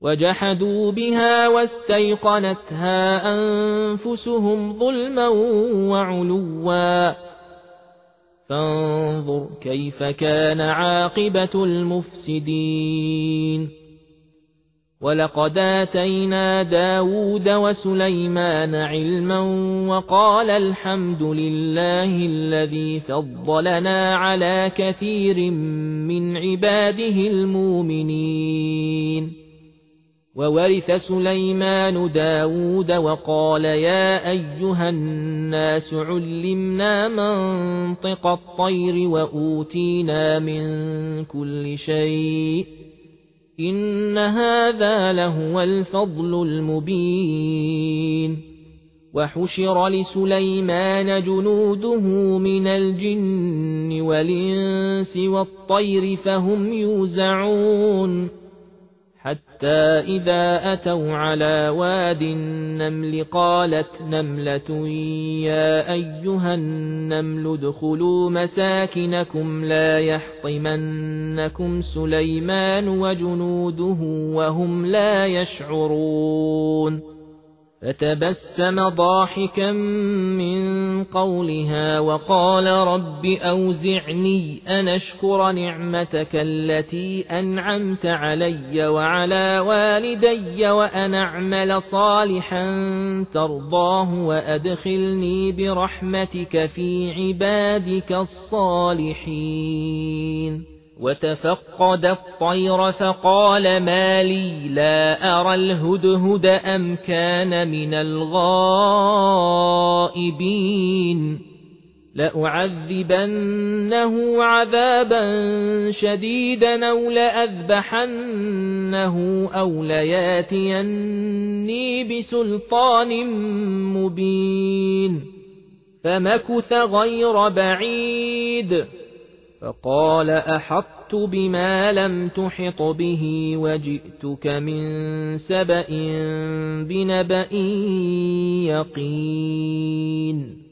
وجحدوا بها واستيقنتها أنفسهم ظلما وعلوا فانظر كيف كان عاقبة المفسدين ولقد آتينا داود وسليمان علما وقال الحمد لله الذي فضلنا على كثير من عباده المؤمنين وورث سليمان داود وقال يا أيها الناس علمنا منطق الطير وأوتينا من كل شيء إن هذا لهو الفضل المبين وحشر لسليمان جنوده من الجن والإنس والطير فهم يوزعون حتى إذا أتوا على واد النمل قالت نملة يا أيها النمل ادخلوا مساكنكم لا يحطمنكم سليمان وجنوده وهم لا يشعرون فتبسم ضاحكا من قولها وقال رب أوزعني أن أشكر نعمتك التي أنعمت علي وعلى والدي وأن أعمل صالحا ترضاه وأدخلني برحمتك في عبادك الصالحين وتفقد الطير فقال ما لي لا أرى الهدهد أم كان من الغائبين لأعذبنه عذابا شديدا أو لأذبحنه أو لياتيني بسلطان مبين فمكث غير بعيد فقال أحطت بما لم تحط به وجئتك من سبأ بنبأ يقين